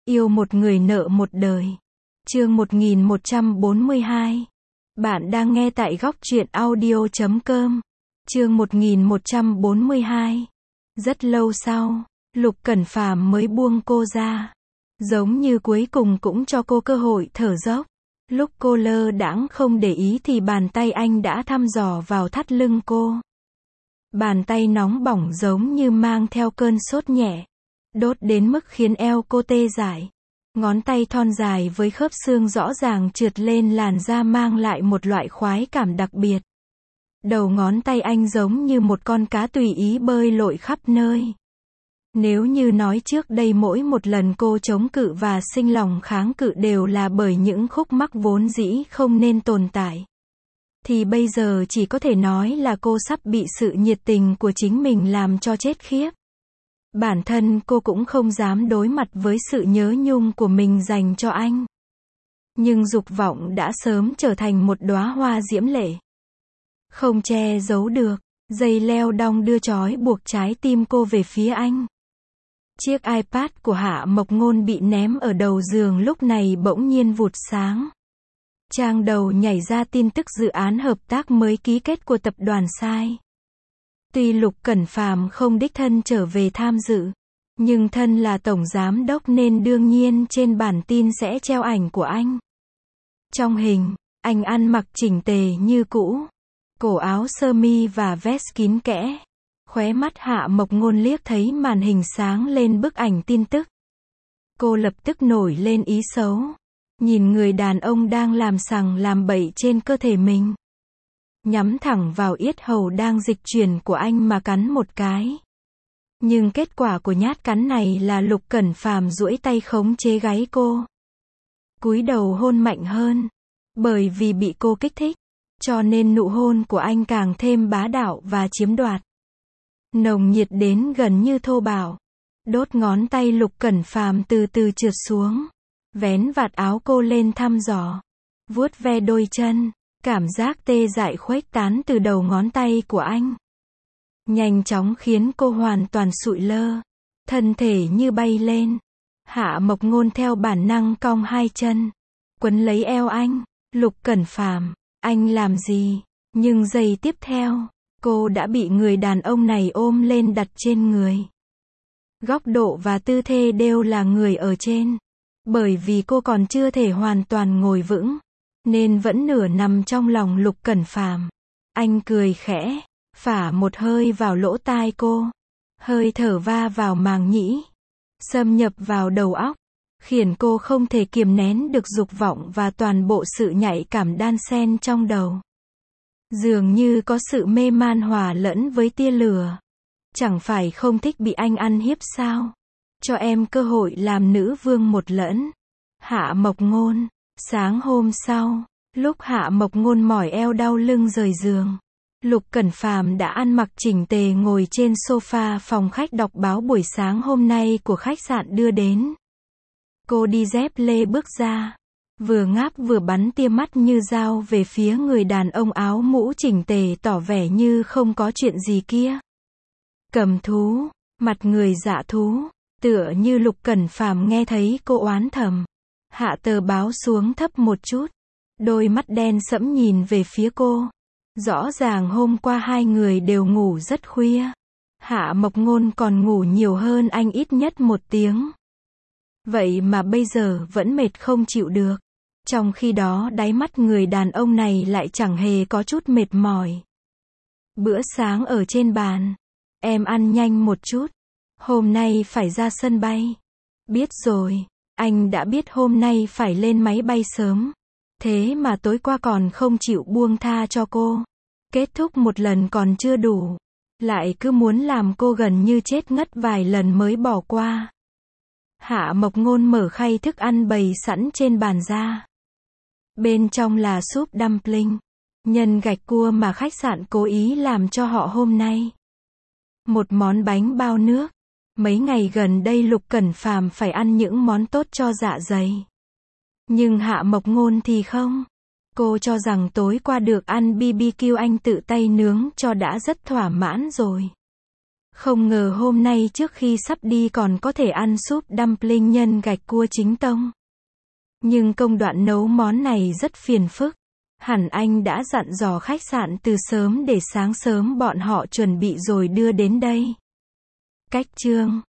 Yêu một người nợ một đời. Chương 1142. Bạn đang nghe tại góc truyện audio.com. Chương 1142. Rất lâu sau, Lục Cẩn Phàm mới buông cô ra. Giống như cuối cùng cũng cho cô cơ hội thở dốc. Lúc cô lơ đãng không để ý thì bàn tay anh đã thăm dò vào thắt lưng cô. Bàn tay nóng bỏng giống như mang theo cơn sốt nhẹ. Đốt đến mức khiến eo cô tê dại. Ngón tay thon dài với khớp xương rõ ràng trượt lên làn da mang lại một loại khoái cảm đặc biệt. Đầu ngón tay anh giống như một con cá tùy ý bơi lội khắp nơi. Nếu như nói trước đây mỗi một lần cô chống cự và sinh lòng kháng cự đều là bởi những khúc mắc vốn dĩ không nên tồn tại, thì bây giờ chỉ có thể nói là cô sắp bị sự nhiệt tình của chính mình làm cho chết khiếp. Bản thân cô cũng không dám đối mặt với sự nhớ nhung của mình dành cho anh. Nhưng dục vọng đã sớm trở thành một đóa hoa diễm lệ. Không che giấu được, dây leo đong đưa trói buộc trái tim cô về phía anh. Chiếc iPad của Hạ Mộc Ngôn bị ném ở đầu giường lúc này bỗng nhiên vụt sáng. Trang đầu nhảy ra tin tức dự án hợp tác mới ký kết của tập đoàn Sai. Tuy Lục Cẩn Phàm không đích thân trở về tham dự, nhưng thân là tổng giám đốc nên đương nhiên trên bản tin sẽ treo ảnh của anh. Trong hình, anh ăn mặc chỉnh tề như cũ, cổ áo sơ mi và vest kín kẽ. Khóe mắt Hạ Mộc Ngôn liếc thấy màn hình sáng lên bức ảnh tin tức. Cô lập tức nổi lên ý xấu. Nhìn người đàn ông đang làm sằng làm bậy trên cơ thể mình. Nhắm thẳng vào yết hầu đang dịch chuyển của anh mà cắn một cái. Nhưng kết quả của nhát cắn này là Lục Cẩn Phàm duỗi tay khống chế gáy cô. Cúi đầu hôn mạnh hơn. Bởi vì bị cô kích thích, cho nên nụ hôn của anh càng thêm bá đạo và chiếm đoạt. Nồng nhiệt đến gần như thô bạo. Đốt ngón tay Lục Cẩn Phàm từ từ trượt xuống. Vén vạt áo cô lên thăm dò. Vuốt ve đôi chân. Cảm giác tê dại khuếch tán từ đầu ngón tay của anh. Nhanh chóng khiến cô hoàn toàn sụi lơ. Thân thể như bay lên. Hạ Mộc Ngôn theo bản năng cong hai chân. Quấn lấy eo anh. Lục Cẩn Phàm, anh làm gì? Nhưng giây tiếp theo, cô đã bị người đàn ông này ôm lên đặt trên người. Góc độ và tư thế đều là người ở trên. Bởi vì cô còn chưa thể hoàn toàn ngồi vững, nên vẫn nửa nằm trong lòng Lục Cẩn Phàm. Anh cười khẽ, phả một hơi vào lỗ tai cô. Hơi thở va vào màng nhĩ, xâm nhập vào đầu óc, khiến cô không thể kiềm nén được dục vọng và toàn bộ sự nhạy cảm đan xen trong đầu. Dường như có sự mê man hòa lẫn với tia lửa. Chẳng phải không thích bị anh ăn hiếp sao? Cho em cơ hội làm nữ vương một lẫn. Hạ Mộc Ngôn. Sáng hôm sau, lúc Hạ Mộc Ngôn mỏi eo đau lưng rời giường, Lục Cẩn Phàm đã ăn mặc chỉnh tề ngồi trên sofa phòng khách đọc báo buổi sáng hôm nay của khách sạn đưa đến. Cô đi dép lê bước ra, vừa ngáp vừa bắn tia mắt như dao về phía người đàn ông áo mũ chỉnh tề tỏ vẻ như không có chuyện gì kia. Cầm thú, mặt người dạ thú, tựa như Lục Cẩn Phàm nghe thấy cô oán thầm. Hạ tờ báo xuống thấp một chút. Đôi mắt đen sẫm nhìn về phía cô. Rõ ràng hôm qua hai người đều ngủ rất khuya. Hạ Mộc Ngôn còn ngủ nhiều hơn anh ít nhất 1 tiếng. Vậy mà bây giờ vẫn mệt không chịu được. Trong khi đó đáy mắt người đàn ông này lại chẳng hề có chút mệt mỏi. Bữa sáng ở trên bàn. Em ăn nhanh một chút. Hôm nay phải ra sân bay. Biết rồi. Anh đã biết hôm nay phải lên máy bay sớm. Thế mà tối qua còn không chịu buông tha cho cô. Kết thúc một lần còn chưa đủ. Lại cứ muốn làm cô gần như chết ngất vài lần mới bỏ qua. Hạ Mộc Ngôn mở khay thức ăn bày sẵn trên bàn ra. Bên trong là súp dumpling, nhân gạch cua mà khách sạn cố ý làm cho họ hôm nay. Một món bánh bao nước. Mấy ngày gần đây Lục Cẩn Phàm phải ăn những món tốt cho dạ dày. Nhưng Hạ Mộc Ngôn thì không. Cô cho rằng tối qua được ăn BBQ anh tự tay nướng cho đã rất thỏa mãn rồi. Không ngờ hôm nay trước khi sắp đi còn có thể ăn súp dumpling nhân gạch cua chính tông. Nhưng công đoạn nấu món này rất phiền phức. Hẳn anh đã dặn dò khách sạn từ sớm để sáng sớm bọn họ chuẩn bị rồi đưa đến đây. Cách chương